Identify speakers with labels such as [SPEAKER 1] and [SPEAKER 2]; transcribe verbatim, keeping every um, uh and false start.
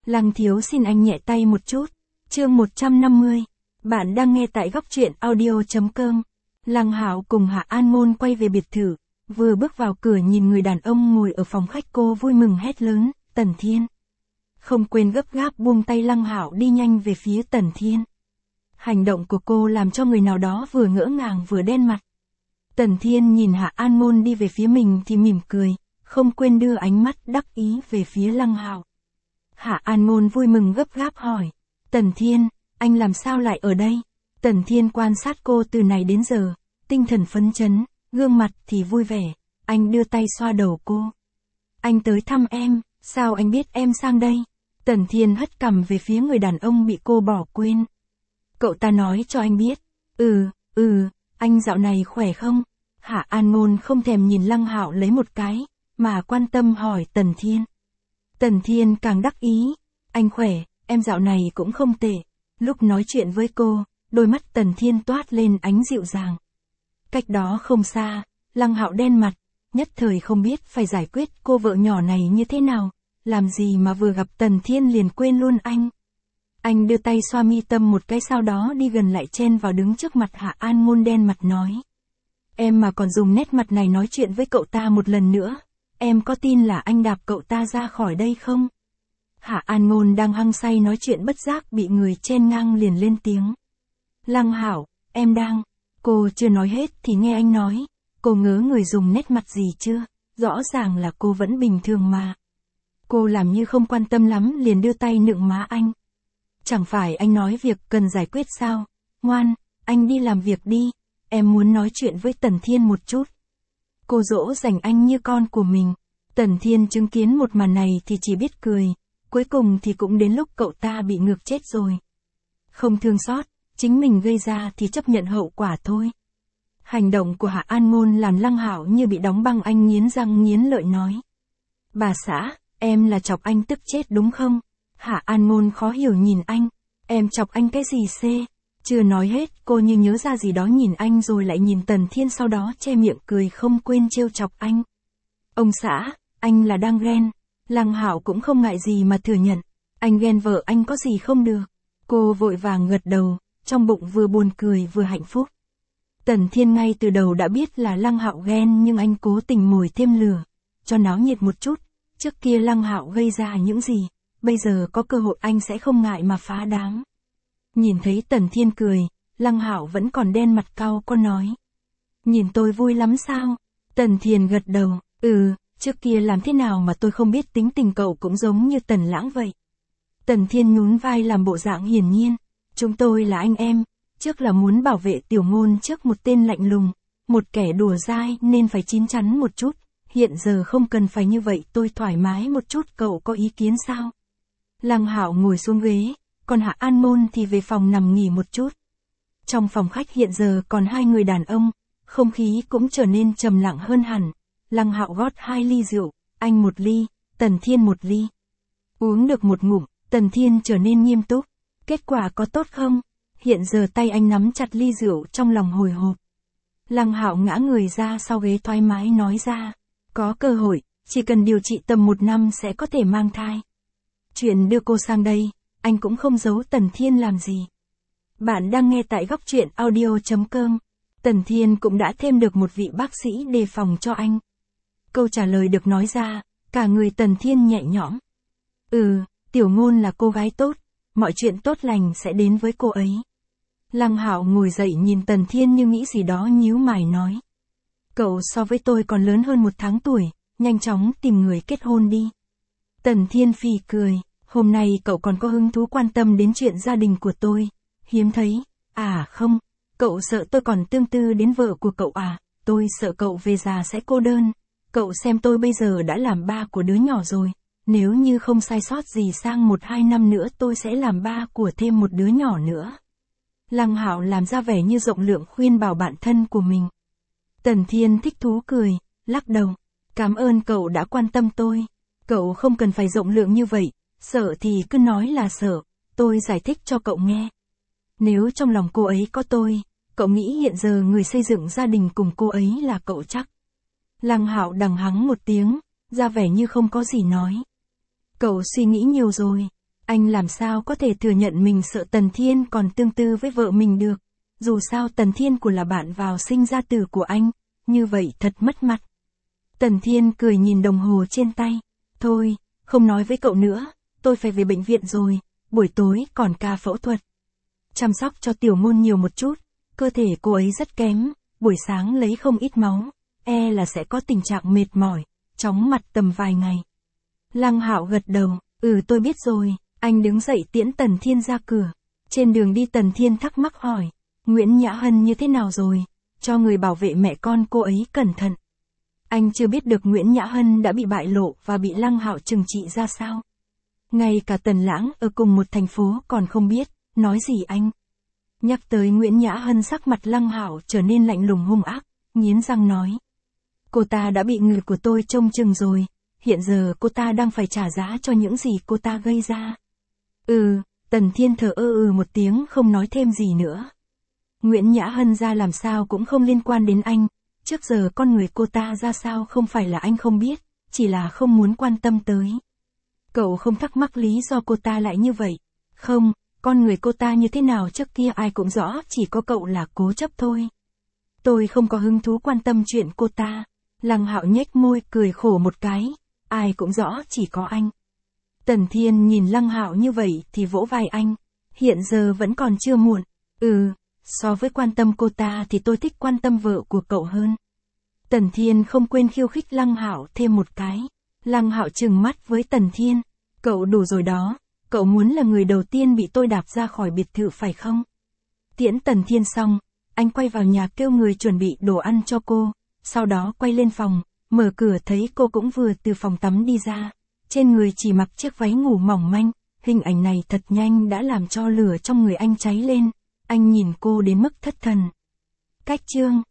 [SPEAKER 1] Lăng thiếu xin anh nhẹ tay một chút. Chương một trăm năm mươi. Bạn đang nghe tại góc truyện audio.com. Lăng Hạo cùng Hạ An Ngôn quay về biệt thự, vừa bước vào cửa nhìn người đàn ông ngồi ở phòng khách, cô vui mừng hét lớn, Tần Thiên. Không quên gấp gáp buông tay Lăng Hạo đi nhanh về phía Tần Thiên. Hành động của cô làm cho người nào đó vừa ngỡ ngàng vừa đen mặt. Tần Thiên nhìn Hạ An Ngôn đi về phía mình thì mỉm cười, không quên đưa ánh mắt đắc ý về phía Lăng Hạo. Hạ An Ngôn vui mừng gấp gáp hỏi, Tần Thiên, anh làm sao lại ở đây? Tần Thiên quan sát cô từ này đến giờ, tinh thần phấn chấn, gương mặt thì vui vẻ, anh đưa tay xoa đầu cô. Anh tới thăm em, sao anh biết em sang đây? Tần Thiên hất cằm về phía người đàn ông bị cô bỏ quên. Cậu ta nói cho anh biết. Ừ, ừ, anh dạo này khỏe không? Hạ An Ngôn không thèm nhìn Lăng Hạo lấy một cái, mà quan tâm hỏi Tần Thiên. Tần Thiên càng đắc ý, anh khỏe, em dạo này cũng không tệ. Lúc nói chuyện với cô, đôi mắt Tần Thiên toát lên ánh dịu dàng. Cách đó không xa, Lăng Hạo đen mặt, nhất thời không biết phải giải quyết cô vợ nhỏ này như thế nào, làm gì mà vừa gặp Tần Thiên liền quên luôn anh. Anh đưa tay xoa mi tâm một cái, sau đó đi gần lại chen vào đứng trước mặt Hạ An Ngôn đen mặt nói. Em mà còn dùng nét mặt này nói chuyện với cậu ta một lần nữa, em có tin là anh đạp cậu ta ra khỏi đây không? Hạ An Ngôn đang hăng say nói chuyện bất giác bị người chen ngang liền lên tiếng. Lăng Hạo, em đang... Cô chưa nói hết thì nghe anh nói, cô ngớ người dùng nét mặt gì chưa, rõ ràng là cô vẫn bình thường mà. Cô làm như không quan tâm lắm liền đưa tay nựng má anh. Chẳng phải anh nói việc cần giải quyết sao, ngoan, anh đi làm việc đi, em muốn nói chuyện với Tần Thiên một chút. Cô dỗ dành anh như con của mình. Tần Thiên chứng kiến một màn này thì chỉ biết cười, cuối cùng thì cũng đến lúc cậu ta bị ngược chết rồi. Không thương xót, chính mình gây ra thì chấp nhận hậu quả thôi. Hành động của Hạ An Ngôn làm Lăng Hạo như bị đóng băng, anh nghiến răng nghiến lợi nói. Bà xã, em là chọc anh tức chết đúng không? Hạ An Ngôn khó hiểu nhìn anh, em chọc anh cái gì xê? Chưa nói hết, cô như nhớ ra gì đó nhìn anh rồi lại nhìn Tần Thiên, sau đó che miệng cười không quên trêu chọc anh. Ông xã, anh là đang ghen. Lăng Hạo cũng không ngại gì mà thừa nhận, anh ghen vợ anh có gì không được. Cô vội vàng gật đầu, trong bụng vừa buồn cười vừa hạnh phúc. Tần Thiên ngay từ đầu đã biết là Lăng Hạo ghen, nhưng anh cố tình mồi thêm lửa, cho náo nhiệt một chút. Trước kia Lăng Hạo gây ra những gì, bây giờ có cơ hội anh sẽ không ngại mà phá đám. Nhìn thấy Tần Thiên cười, Lăng Hạo vẫn còn đen mặt cau có nói. Nhìn tôi vui lắm sao? Tần Thiên gật đầu, ừ, trước kia làm thế nào mà tôi không biết, tính tình cậu cũng giống như Tần Lãng vậy. Tần Thiên nhún vai làm bộ dạng hiển nhiên. Chúng tôi là anh em, trước là muốn bảo vệ Tiểu Ngôn trước một tên lạnh lùng, một kẻ đùa dai nên phải chín chắn một chút, hiện giờ không cần phải như vậy, tôi thoải mái một chút, cậu có ý kiến sao? Lăng Hạo ngồi xuống ghế, còn Hạ An Ngôn thì về phòng nằm nghỉ một chút. Trong phòng khách hiện giờ còn hai người đàn ông, không khí cũng trở nên trầm lặng hơn hẳn. Lăng Hạo gót hai ly rượu, anh một ly, Tần Thiên một ly. Uống được một ngụm, Tần Thiên trở nên nghiêm túc. Kết quả có tốt không? Hiện giờ tay anh nắm chặt ly rượu, trong lòng hồi hộp. Lăng Hạo ngã người ra sau ghế thoải mái nói ra. Có cơ hội, chỉ cần điều trị tầm một năm sẽ có thể mang thai. Chuyện đưa cô sang đây, anh cũng không giấu Tần Thiên làm gì. Bạn đang nghe tại góc truyện audio.com. Tần Thiên cũng đã thêm được một vị bác sĩ đề phòng cho anh. Câu trả lời được nói ra, cả người Tần Thiên nhẹ nhõm. Ừ, Tiểu Ngôn là cô gái tốt, mọi chuyện tốt lành sẽ đến với cô ấy. Lăng Hạo ngồi dậy nhìn Tần Thiên như nghĩ gì đó, nhíu mày nói. Cậu so với tôi còn lớn hơn một tháng tuổi, nhanh chóng tìm người kết hôn đi. Tần Thiên phì cười, hôm nay cậu còn có hứng thú quan tâm đến chuyện gia đình của tôi, hiếm thấy. À không, cậu sợ tôi còn tương tư đến vợ của cậu à? Tôi sợ cậu về già sẽ cô đơn. Cậu xem tôi bây giờ đã làm ba của đứa nhỏ rồi, nếu như không sai sót gì sang một hai năm nữa tôi sẽ làm ba của thêm một đứa nhỏ nữa. Lăng Hạo làm ra vẻ như rộng lượng khuyên bảo bạn thân của mình. Tần Thiên thích thú cười, lắc đầu. Cảm ơn cậu đã quan tâm tôi. Cậu không cần phải rộng lượng như vậy, sợ thì cứ nói là sợ, tôi giải thích cho cậu nghe. Nếu trong lòng cô ấy có tôi, cậu nghĩ hiện giờ người xây dựng gia đình cùng cô ấy là cậu chắc? Lăng Hạo đằng hắng một tiếng, ra vẻ như không có gì nói. Cậu suy nghĩ nhiều rồi. Anh làm sao có thể thừa nhận mình sợ Tần Thiên còn tương tư với vợ mình được. Dù sao Tần Thiên của là bạn vào sinh ra tử của anh, như vậy thật mất mặt. Tần Thiên cười nhìn đồng hồ trên tay. Thôi, không nói với cậu nữa, tôi phải về bệnh viện rồi, buổi tối còn ca phẫu thuật. Chăm sóc cho Tiểu Ngôn nhiều một chút, cơ thể cô ấy rất kém, buổi sáng lấy không ít máu, e là sẽ có tình trạng mệt mỏi, chóng mặt tầm vài ngày. Lăng Hạo gật đầu, ừ tôi biết rồi, anh đứng dậy tiễn Tần Thiên ra cửa. Trên đường đi Tần Thiên thắc mắc hỏi, Nguyễn Nhã Hân như thế nào rồi, cho người bảo vệ mẹ con cô ấy cẩn thận. Anh chưa biết được Nguyễn Nhã Hân đã bị bại lộ và bị Lăng Hạo trừng trị ra sao. Ngay cả Tần Lãng ở cùng một thành phố còn không biết, nói gì anh. Nhắc tới Nguyễn Nhã Hân sắc mặt Lăng Hạo trở nên lạnh lùng hung ác, nghiến răng nói. Cô ta đã bị người của tôi trông chừng rồi, hiện giờ cô ta đang phải trả giá cho những gì cô ta gây ra. Ừ, Tần Thiên thở ơ ừ một tiếng không nói thêm gì nữa. Nguyễn Nhã Hân ra làm sao cũng không liên quan đến anh, trước giờ con người cô ta ra sao không phải là anh không biết, chỉ là không muốn quan tâm tới. Cậu không thắc mắc lý do cô ta lại như vậy. Không, con người cô ta như thế nào trước kia ai cũng rõ, chỉ có cậu là cố chấp thôi. Tôi không có hứng thú quan tâm chuyện cô ta. Lăng Hạo nhếch môi cười khổ một cái, ai cũng rõ chỉ có anh. Tần Thiên nhìn Lăng Hạo như vậy thì vỗ vai anh, hiện giờ vẫn còn chưa muộn. Ừ, so với quan tâm cô ta thì tôi thích quan tâm vợ của cậu hơn. Tần Thiên không quên khiêu khích Lăng Hạo thêm một cái. Lăng Hạo trừng mắt với Tần Thiên, cậu đủ rồi đó, cậu muốn là người đầu tiên bị tôi đạp ra khỏi biệt thự phải không? Tiễn Tần Thiên xong, anh quay vào nhà kêu người chuẩn bị đồ ăn cho cô, sau đó quay lên phòng, mở cửa thấy cô cũng vừa từ phòng tắm đi ra, trên người chỉ mặc chiếc váy ngủ mỏng manh, hình ảnh này thật nhanh đã làm cho lửa trong người anh cháy lên, anh nhìn cô đến mức thất thần. Cách chương